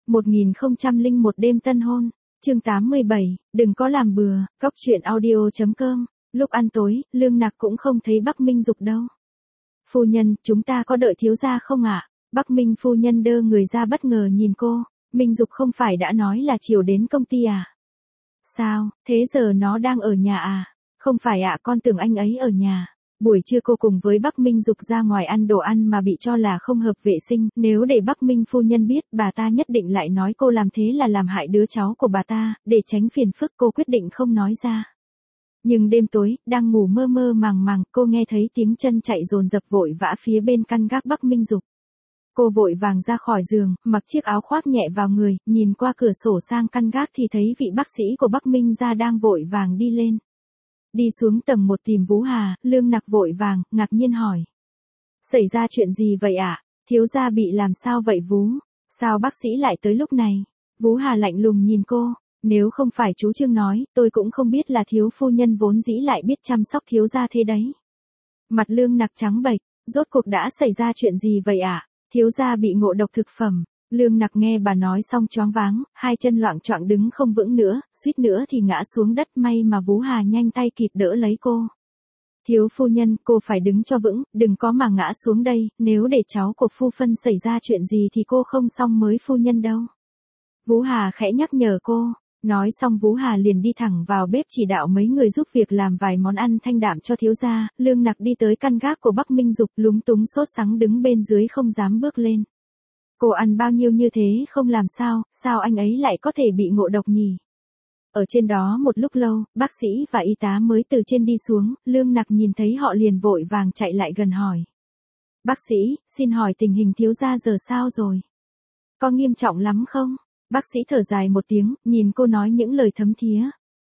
1001 đêm tân hôn, chương 87, đừng có làm bừa, góc chuyện audio.com, lúc ăn tối, Lương Nặc cũng không thấy Bắc Minh Dục đâu. Phu nhân, chúng ta có đợi thiếu gia không ạ? Bắc Minh phu nhân đơ người ra bất ngờ nhìn cô, Minh Dục không phải đã nói là chiều đến công ty à? Sao, thế giờ nó đang ở nhà à? Không phải ạ, con tưởng anh ấy ở nhà. Buổi trưa cô cùng với Bắc Minh Dục ra ngoài ăn đồ ăn mà bị cho là không hợp vệ sinh, nếu để Bắc Minh phu nhân biết, bà ta nhất định lại nói cô làm thế là làm hại đứa cháu của bà ta, để tránh phiền phức cô quyết định không nói ra. Nhưng đêm tối, đang ngủ mơ mơ màng màng, cô nghe thấy tiếng chân chạy dồn dập vội vã phía bên căn gác Bắc Minh Dục. Cô vội vàng ra khỏi giường, mặc chiếc áo khoác nhẹ vào người, nhìn qua cửa sổ sang căn gác thì thấy vị bác sĩ của Bắc Minh gia đang vội vàng đi lên. Đi xuống tầng 1 tìm Vũ Hà, Lương Nặc vội vàng, ngạc nhiên hỏi. Xảy ra chuyện gì vậy ạ? Thiếu gia bị làm sao vậy Vú? Sao bác sĩ lại tới lúc này? Vũ Hà lạnh lùng nhìn cô, nếu không phải chú Trương nói, tôi cũng không biết là thiếu phu nhân vốn dĩ lại biết chăm sóc thiếu gia thế đấy. Mặt Lương Nặc trắng bệch, rốt cuộc đã xảy ra chuyện gì vậy ạ? Thiếu gia bị ngộ độc thực phẩm. Lương Nặc nghe bà nói xong choáng váng, hai chân loạng choạng đứng không vững nữa, suýt nữa thì ngã xuống đất, may mà Vũ Hà nhanh tay kịp đỡ lấy cô. Thiếu phu nhân, cô phải đứng cho vững, đừng có mà ngã xuống đây, nếu để cháu của phu phân xảy ra chuyện gì thì cô không xong mới phu nhân đâu. Vũ Hà khẽ nhắc nhở cô, nói xong Vũ Hà liền đi thẳng vào bếp chỉ đạo mấy người giúp việc làm vài món ăn thanh đạm cho thiếu gia. Lương Nặc đi tới căn gác của Bắc Minh Dục, lúng túng sốt sắng đứng bên dưới không dám bước lên. Cô ăn bao nhiêu như thế không làm sao anh ấy lại có thể bị ngộ độc nhỉ? Ở trên đó một lúc lâu, bác sĩ và y tá mới từ trên đi xuống, Lương Nặc nhìn thấy họ liền vội vàng chạy lại gần hỏi. Bác sĩ, xin hỏi tình hình thiếu gia giờ sao rồi? Có nghiêm trọng lắm không? Bác sĩ thở dài một tiếng, nhìn cô nói những lời thấm thía.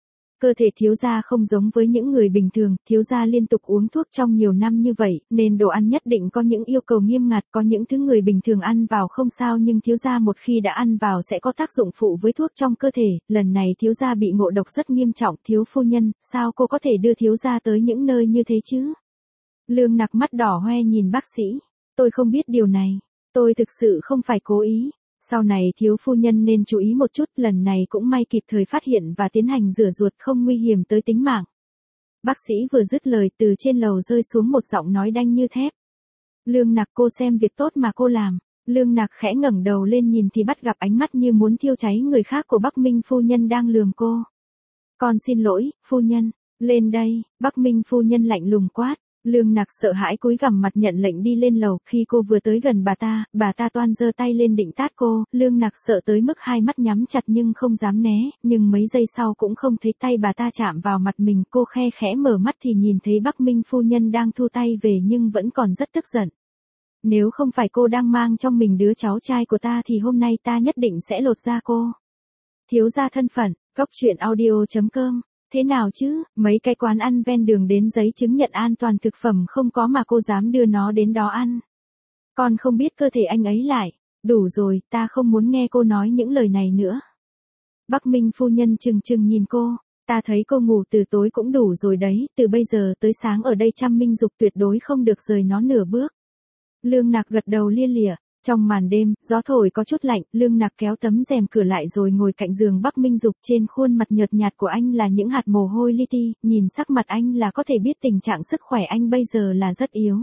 Cơ thể thiếu gia không giống với những người bình thường, thiếu gia liên tục uống thuốc trong nhiều năm như vậy, nên đồ ăn nhất định có những yêu cầu nghiêm ngặt, có những thứ người bình thường ăn vào không sao nhưng thiếu gia một khi đã ăn vào sẽ có tác dụng phụ với thuốc trong cơ thể, lần này thiếu gia bị ngộ độc rất nghiêm trọng, thiếu phu nhân, sao cô có thể đưa thiếu gia tới những nơi như thế chứ? Lương Nặc mắt đỏ hoe nhìn bác sĩ, tôi không biết điều này, tôi thực sự không phải cố ý. Sau này thiếu phu nhân nên chú ý một chút, lần này cũng may kịp thời phát hiện và tiến hành rửa ruột không nguy hiểm tới tính mạng. Bác sĩ vừa dứt lời từ trên lầu rơi xuống một giọng nói đanh như thép. Lương Nặc, cô xem việc tốt mà cô làm. Lương Nặc khẽ ngẩng đầu lên nhìn thì bắt gặp ánh mắt như muốn thiêu cháy người khác của Bắc Minh phu nhân đang lườm cô. Con xin lỗi, phu nhân, lên đây, Bắc Minh phu nhân lạnh lùng quát. Lương Nặc sợ hãi cúi gằm mặt nhận lệnh đi lên lầu, khi cô vừa tới gần bà ta toan giơ tay lên định tát cô, Lương Nặc sợ tới mức hai mắt nhắm chặt nhưng không dám né, nhưng mấy giây sau cũng không thấy tay bà ta chạm vào mặt mình, cô khe khẽ mở mắt thì nhìn thấy Bắc Minh phu nhân đang thu tay về nhưng vẫn còn rất tức giận. Nếu không phải cô đang mang trong mình đứa cháu trai của ta thì hôm nay ta nhất định sẽ lột da cô. Thiếu gia thân phận, góc chuyện audio.com. Thế nào chứ, mấy cái quán ăn ven đường đến giấy chứng nhận an toàn thực phẩm không có mà cô dám đưa nó đến đó ăn. Con không biết cơ thể anh ấy lại. Đủ rồi, ta không muốn nghe cô nói những lời này nữa. Bắc Minh phu nhân trừng trừng nhìn cô, ta thấy cô ngủ từ tối cũng đủ rồi đấy, từ bây giờ tới sáng ở đây chăm Minh Dục tuyệt đối không được rời nó nửa bước. Lương Nặc gật đầu lia lịa. Trong màn đêm, gió thổi có chút lạnh, Lương Nặc kéo tấm rèm cửa lại rồi ngồi cạnh giường Bắc Minh Dục, trên khuôn mặt nhợt nhạt của anh là những hạt mồ hôi li ti, nhìn sắc mặt anh là có thể biết tình trạng sức khỏe anh bây giờ là rất yếu.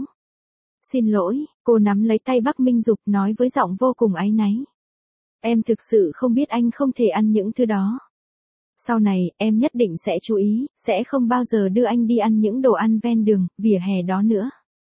Xin lỗi, cô nắm lấy tay Bắc Minh Dục nói với giọng vô cùng áy náy. Em thực sự không biết anh không thể ăn những thứ đó. Sau này, em nhất định sẽ chú ý, sẽ không bao giờ đưa anh đi ăn những đồ ăn ven đường, vỉa hè đó nữa.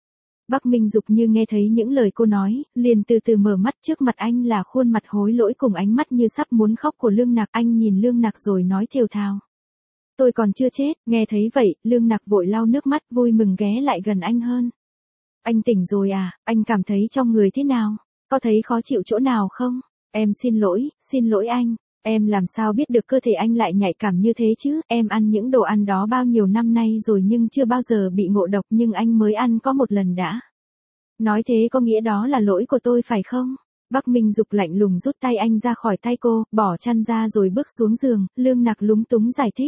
Bắc Minh Dục như nghe thấy những lời cô nói, liền từ từ mở mắt, trước mặt anh là khuôn mặt hối lỗi cùng ánh mắt như sắp muốn khóc của Lương Nặc, anh nhìn Lương Nặc rồi nói thều thào. Tôi còn chưa chết, nghe thấy vậy, Lương Nặc vội lau nước mắt vui mừng ghé lại gần anh hơn. Anh tỉnh rồi à, anh cảm thấy trong người thế nào, có thấy khó chịu chỗ nào không? Em xin lỗi anh. Em làm sao biết được cơ thể anh lại nhạy cảm như thế chứ, em ăn những đồ ăn đó bao nhiêu năm nay rồi nhưng chưa bao giờ bị ngộ độc nhưng anh mới ăn có một lần đã. Nói thế có nghĩa đó là lỗi của tôi phải không? Bắc Minh Dục lạnh lùng rút tay anh ra khỏi tay cô, bỏ chăn ra rồi bước xuống giường, Lương Nặc lúng túng giải thích.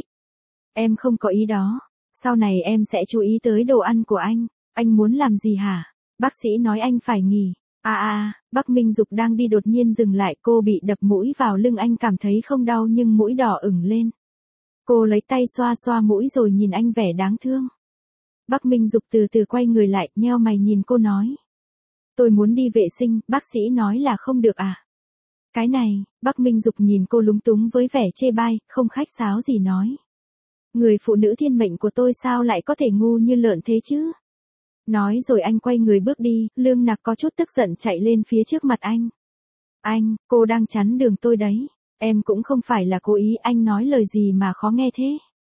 Em không có ý đó, sau này em sẽ chú ý tới đồ ăn của anh muốn làm gì hả? Bác sĩ nói anh phải nghỉ. Bắc Minh Dục đang đi đột nhiên dừng lại, cô bị đập mũi vào lưng, anh cảm thấy không đau nhưng mũi đỏ ửng lên. Cô lấy tay xoa xoa mũi rồi nhìn anh vẻ đáng thương. Bắc Minh Dục từ từ quay người lại, nheo mày nhìn cô nói. Tôi muốn đi vệ sinh, bác sĩ nói là không được à? Cái này, Bắc Minh Dục nhìn cô lúng túng với vẻ chê bai, không khách sáo gì nói. Người phụ nữ thiên mệnh của tôi sao lại có thể ngu như lợn thế chứ? Nói rồi anh quay người bước đi, Lương Nặc có chút tức giận chạy lên phía trước mặt anh. Anh, cô đang chắn đường tôi đấy. Em cũng không phải là cố ý, anh nói lời gì mà khó nghe thế.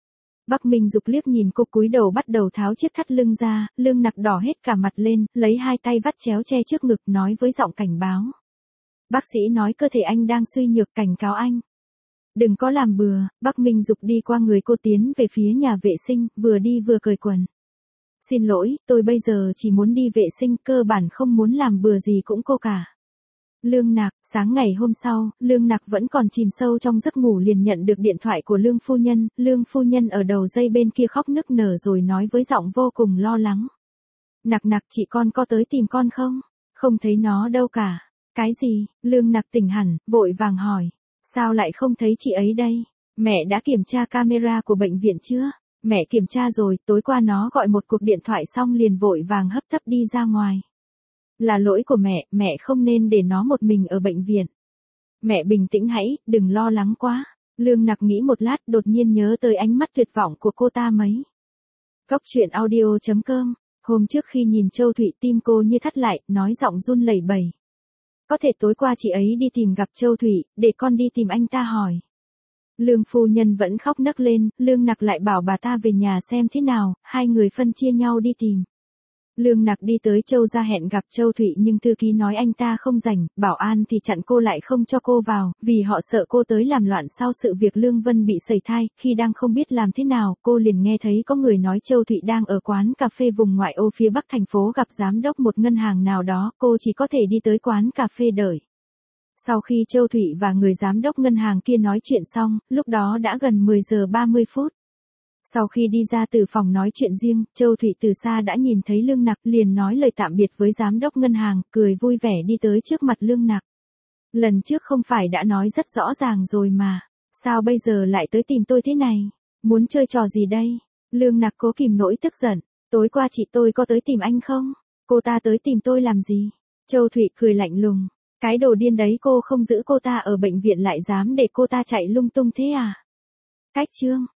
Bắc Minh Dục liếc nhìn cô cúi đầu bắt đầu tháo chiếc thắt lưng ra, Lương Nặc đỏ hết cả mặt lên, lấy hai tay vắt chéo che trước ngực nói với giọng cảnh báo. Bác sĩ nói cơ thể anh đang suy nhược, cảnh cáo anh. Đừng có làm bừa. Bắc Minh Dục đi qua người cô tiến về phía nhà vệ sinh, vừa đi vừa cởi quần. Xin lỗi, tôi bây giờ chỉ muốn đi vệ sinh, cơ bản không muốn làm bừa gì cũng cô cả. Lương Nặc, sáng ngày hôm sau, Lương Nặc vẫn còn chìm sâu trong giấc ngủ liền nhận được điện thoại của Lương phu nhân ở đầu dây bên kia khóc nức nở rồi nói với giọng vô cùng lo lắng. Nặc, chị con có tới tìm con không? Không thấy nó đâu cả. Cái gì? Lương Nặc tỉnh hẳn, vội vàng hỏi. Sao lại không thấy chị ấy đây? Mẹ đã kiểm tra camera của bệnh viện chưa? Mẹ kiểm tra rồi, tối qua nó gọi một cuộc điện thoại xong liền vội vàng hấp tấp đi ra ngoài. Là lỗi của mẹ không nên để nó một mình ở bệnh viện. Mẹ bình tĩnh hãy, đừng lo lắng quá. Lương Nặc nghĩ một lát đột nhiên nhớ tới ánh mắt tuyệt vọng của cô ta mấy. Cốc truyện audio.com. Hôm trước khi nhìn Châu Thụy tim cô như thắt lại, nói giọng run lẩy bẩy. Có thể tối qua chị ấy đi tìm gặp Châu Thụy, để con đi tìm anh ta hỏi. Lương phu nhân vẫn khóc nấc lên, Lương Nặc lại bảo bà ta về nhà xem thế nào, hai người phân chia nhau đi tìm. Lương Nặc đi tới Châu gia hẹn gặp Châu Thụy nhưng thư ký nói anh ta không rảnh, bảo an thì chặn cô lại không cho cô vào, vì họ sợ cô tới làm loạn sau sự việc Lương Vân bị sẩy thai, khi đang không biết làm thế nào, cô liền nghe thấy có người nói Châu Thụy đang ở quán cà phê vùng ngoại ô phía bắc thành phố gặp giám đốc một ngân hàng nào đó, cô chỉ có thể đi tới quán cà phê đợi. Sau khi Châu Thụy và người giám đốc ngân hàng kia nói chuyện xong, lúc đó đã gần 10 giờ 30 phút. Sau khi đi ra từ phòng nói chuyện riêng, Châu Thụy từ xa đã nhìn thấy Lương Nặc, liền nói lời tạm biệt với giám đốc ngân hàng, cười vui vẻ đi tới trước mặt Lương Nặc. Lần trước không phải đã nói rất rõ ràng rồi mà, sao bây giờ lại tới tìm tôi thế này? Muốn chơi trò gì đây? Lương Nặc cố kìm nỗi tức giận, tối qua chị tôi có tới tìm anh không? Cô ta tới tìm tôi làm gì? Châu Thụy cười lạnh lùng, cái đồ điên đấy, cô không giữ cô ta ở bệnh viện lại dám để cô ta chạy lung tung thế à? Cách chương